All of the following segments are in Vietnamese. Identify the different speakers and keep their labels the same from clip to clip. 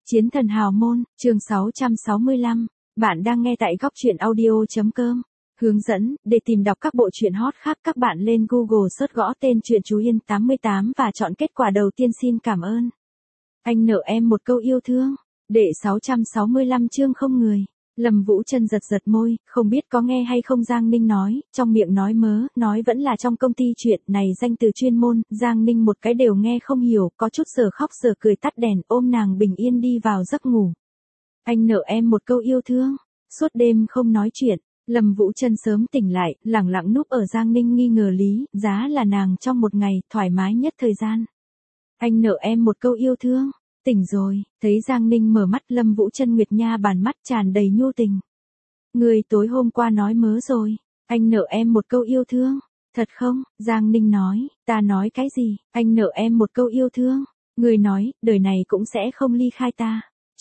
Speaker 1: Chiến thần hào môn, chương 665. Bạn đang nghe tại góc truyện audio.com. Hướng dẫn, để tìm đọc các bộ truyện hot khác các bạn lên Google search gõ tên truyện Chú Yên 88 và chọn kết quả đầu tiên. Xin cảm ơn. Anh nợ em một câu yêu thương. Đệ 665 chương không người. Lâm Vũ Trân giật giật môi, không biết có nghe hay không. Giang Ninh nói, trong miệng nói mớ, nói vẫn là trong công ty chuyện này danh từ chuyên môn, Giang Ninh một cái đều nghe không hiểu, có chút giờ khóc giờ cười tắt đèn ôm nàng bình yên đi vào giấc ngủ. Anh nợ em một câu yêu thương, suốt đêm không nói chuyện, Lâm Vũ Trân sớm tỉnh lại, lẳng lặng núp ở Giang Ninh nghi ngờ lý, giá là nàng trong một ngày, thoải mái nhất thời gian. Anh nợ em một câu yêu thương. Tỉnh rồi, thấy Giang Ninh mở mắt Lâm Vũ Trân Nguyệt Nha bàn mắt tràn đầy nhu tình. Người tối hôm qua nói mớ rồi, anh nợ em một câu yêu thương. Thật không? Giang Ninh nói, ta nói cái gì? Anh nợ em một câu yêu thương. Người nói, đời này cũng sẽ không ly khai ta.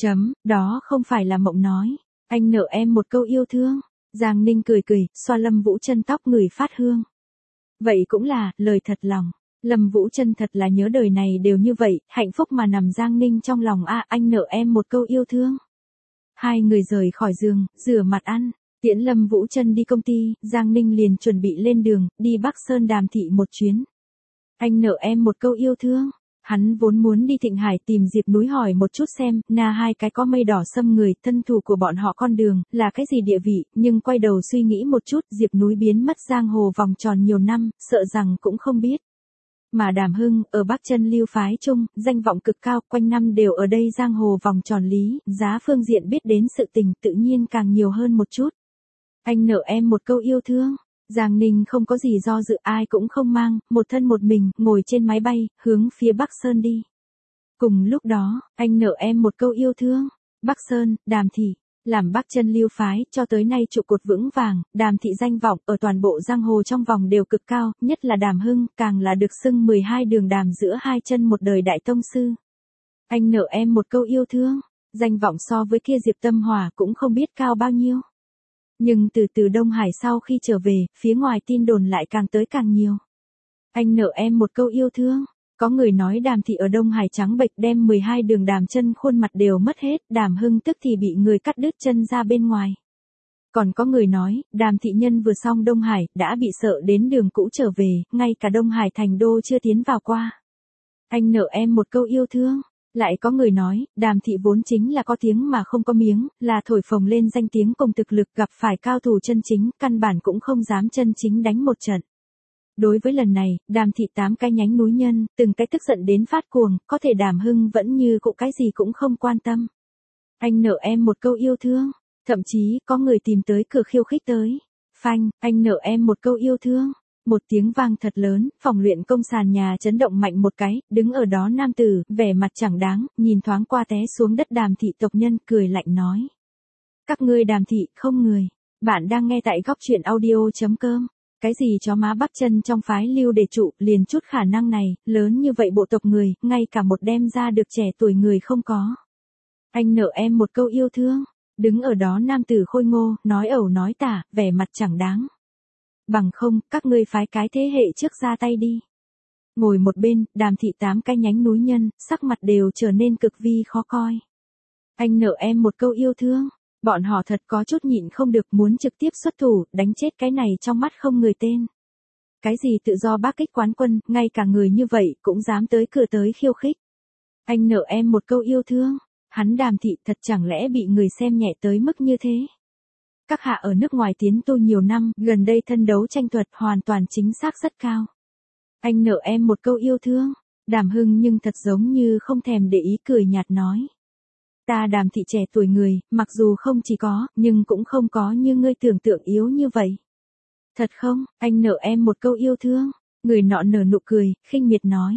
Speaker 1: Đó không phải là mộng nói. Anh nợ em một câu yêu thương. Giang Ninh cười cười, xoa Lâm Vũ Trân tóc người phát hương. Vậy cũng là, lời thật lòng. Lâm Vũ Trân thật là nhớ đời này đều như vậy, hạnh phúc mà nằm Giang Ninh trong lòng. Anh nợ em một câu yêu thương. Hai người rời khỏi giường, rửa mặt ăn, tiễn Lâm Vũ Trân đi công ty, Giang Ninh liền chuẩn bị lên đường, đi Bắc Sơn Đàm Thị một chuyến. Anh nợ em một câu yêu thương. Hắn vốn muốn đi Thịnh Hải tìm Diệp Núi hỏi một chút xem, hai cái có mây đỏ xâm người, thân thủ của bọn họ con đường, là cái gì địa vị, nhưng quay đầu suy nghĩ một chút, Diệp Núi biến mất giang hồ vòng tròn nhiều năm, sợ rằng cũng không biết. Mà Đàm Hưng, ở Bắc Chân Lưu phái chung, danh vọng cực cao, quanh năm đều ở đây giang hồ vòng tròn lý, giá phương diện biết đến sự tình tự nhiên càng nhiều hơn một chút. Anh nợ em một câu yêu thương. Giang Ninh không có gì do dự, ai cũng không mang, một thân một mình, ngồi trên máy bay, hướng phía Bắc Sơn đi. Cùng lúc đó, anh nợ em một câu yêu thương. Bắc Sơn, Đàm Thị. Làm Bắc Chân Lưu phái, cho tới nay trụ cột vững vàng, Đàm Thị danh vọng ở toàn bộ giang hồ trong vòng đều cực cao, nhất là Đàm Hưng, càng là được xưng 12 đường đàm giữa hai chân một đời đại tông sư. Anh nợ em một câu yêu thương, danh vọng so với kia Diệp Tâm Hòa cũng không biết cao bao nhiêu. Nhưng từ Đông Hải sau khi trở về, phía ngoài tin đồn lại càng tới càng nhiều. Anh nợ em một câu yêu thương. Có người nói Đàm Thị ở Đông Hải trắng bệch đem 12 đường đàm chân khuôn mặt đều mất hết, Đàm Hưng tức thì bị người cắt đứt chân ra bên ngoài. Còn có người nói, Đàm Thị nhân vừa xong Đông Hải, đã bị sợ đến đường cũ trở về, ngay cả Đông Hải thành đô chưa tiến vào qua. Anh nợ em một câu yêu thương. Lại có người nói, Đàm Thị vốn chính là có tiếng mà không có miếng, là thổi phồng lên danh tiếng cùng thực lực, gặp phải cao thủ chân chính, căn bản cũng không dám chân chính đánh một trận. Đối với lần này, Đàm Thị 8 cái nhánh núi nhân, từng cái tức giận đến phát cuồng, có thể Đàm Hưng vẫn như cụ cái gì cũng không quan tâm. Anh nợ em một câu yêu thương. Thậm chí, có người tìm tới cửa khiêu khích tới. Phanh, anh nợ em một câu yêu thương. Một tiếng vang thật lớn, phòng luyện công sàn nhà chấn động mạnh một cái, đứng ở đó nam tử, vẻ mặt chẳng đáng, nhìn thoáng qua té xuống đất Đàm Thị tộc nhân, cười lạnh nói. Các ngươi Đàm Thị, không người. Bạn đang nghe tại góc truyện audio.com. Cái gì chó má Bắc Chân trong phái Lưu để trụ, liền chút khả năng này, lớn như vậy bộ tộc người, ngay cả một đem ra được trẻ tuổi người không có. Anh nợ em một câu yêu thương. Đứng ở đó nam tử khôi ngô, nói ẩu nói tả, vẻ mặt chẳng đáng. Bằng không, các ngươi phái cái thế hệ trước ra tay đi. Ngồi một bên, Đàm Thị 8 cái nhánh núi nhân, sắc mặt đều trở nên cực vi khó coi. Anh nợ em một câu yêu thương. Bọn họ thật có chút nhịn không được, muốn trực tiếp xuất thủ, đánh chết cái này trong mắt không người tên. Cái gì tự do bác kích quán quân, ngay cả người như vậy cũng dám tới cửa tới khiêu khích. Anh nợ em một câu yêu thương. Hắn Đàm Thị thật chẳng lẽ bị người xem nhẹ tới mức như thế. Các hạ ở nước ngoài tiến tu nhiều năm, gần đây thân đấu tranh thuật hoàn toàn chính xác rất cao. Anh nợ em một câu yêu thương. Đàm Hưng nhưng thật giống như không thèm để ý, cười nhạt nói. Ta Đàm Thị trẻ tuổi người, mặc dù không chỉ có, nhưng cũng không có như ngươi tưởng tượng yếu như vậy. Thật không, anh nợ em một câu yêu thương. Người nọ nở nụ cười, khinh miệt nói.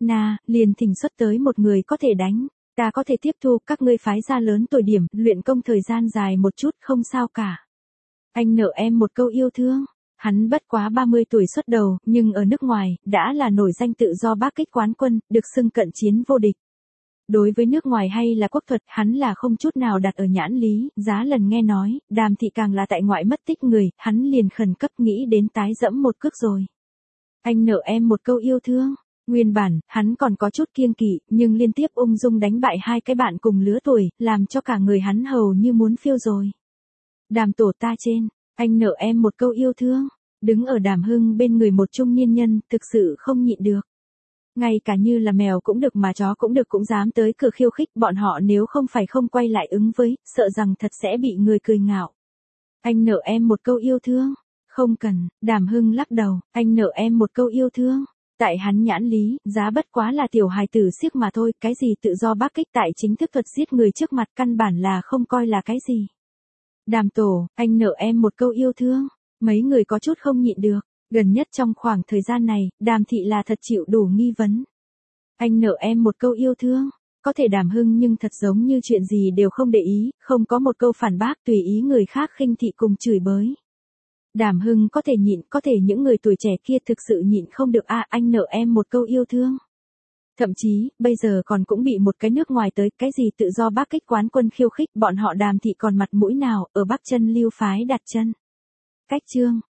Speaker 1: Liền thỉnh xuất tới một người có thể đánh. Ta có thể tiếp thu, các ngươi phái ra lớn tuổi điểm, luyện công thời gian dài một chút, không sao cả. Anh nợ em một câu yêu thương. Hắn bất quá 30 tuổi xuất đầu, nhưng ở nước ngoài, đã là nổi danh tự do bác kích quán quân, được xưng cận chiến vô địch. Đối với nước ngoài hay là quốc thuật, hắn là không chút nào đặt ở nhãn lý, giá lần nghe nói, Đàm Thị càng là tại ngoại mất tích người, hắn liền khẩn cấp nghĩ đến tái dẫm một cước rồi. Anh nợ em một câu yêu thương. Nguyên bản, hắn còn có chút kiêng kỵ, nhưng liên tiếp ung dung đánh bại hai cái bạn cùng lứa tuổi, làm cho cả người hắn hầu như muốn phiêu rồi. Đàm tổ ta trên, anh nợ em một câu yêu thương. Đứng ở Đàm Hưng bên người một trung niên nhân, thực sự không nhịn được. Ngay cả như là mèo cũng được mà chó cũng được cũng dám tới cửa khiêu khích bọn họ, nếu không phải không quay lại ứng với, sợ rằng thật sẽ bị người cười ngạo. Anh nợ em một câu yêu thương. Không cần, Đàm Hưng lắc đầu, anh nợ em một câu yêu thương. Tại hắn nhãn lý, giá bất quá là tiểu hài tử xiếc mà thôi, cái gì tự do bác kích tại chính thức thuật giết người trước mặt căn bản là không coi là cái gì. Đàm tổ, anh nợ em một câu yêu thương. Mấy người có chút không nhịn được, gần nhất trong khoảng thời gian này, Đàm thị là thật chịu đủ nghi vấn. Anh nợ em một câu yêu thương. Có thể Đàm Hưng nhưng thật giống như chuyện gì đều không để ý, không có một câu phản bác tùy ý người khác khinh thị cùng chửi bới. Đàm Hưng có thể nhịn, có thể những người tuổi trẻ kia thực sự nhịn không được anh nợ em một câu yêu thương. Thậm chí, bây giờ còn cũng bị một cái nước ngoài tới, cái gì tự do bác kích quán quân khiêu khích, bọn họ Đàm thị còn mặt mũi nào, ở Bắc Chân Lưu phái đặt chân. Cách chương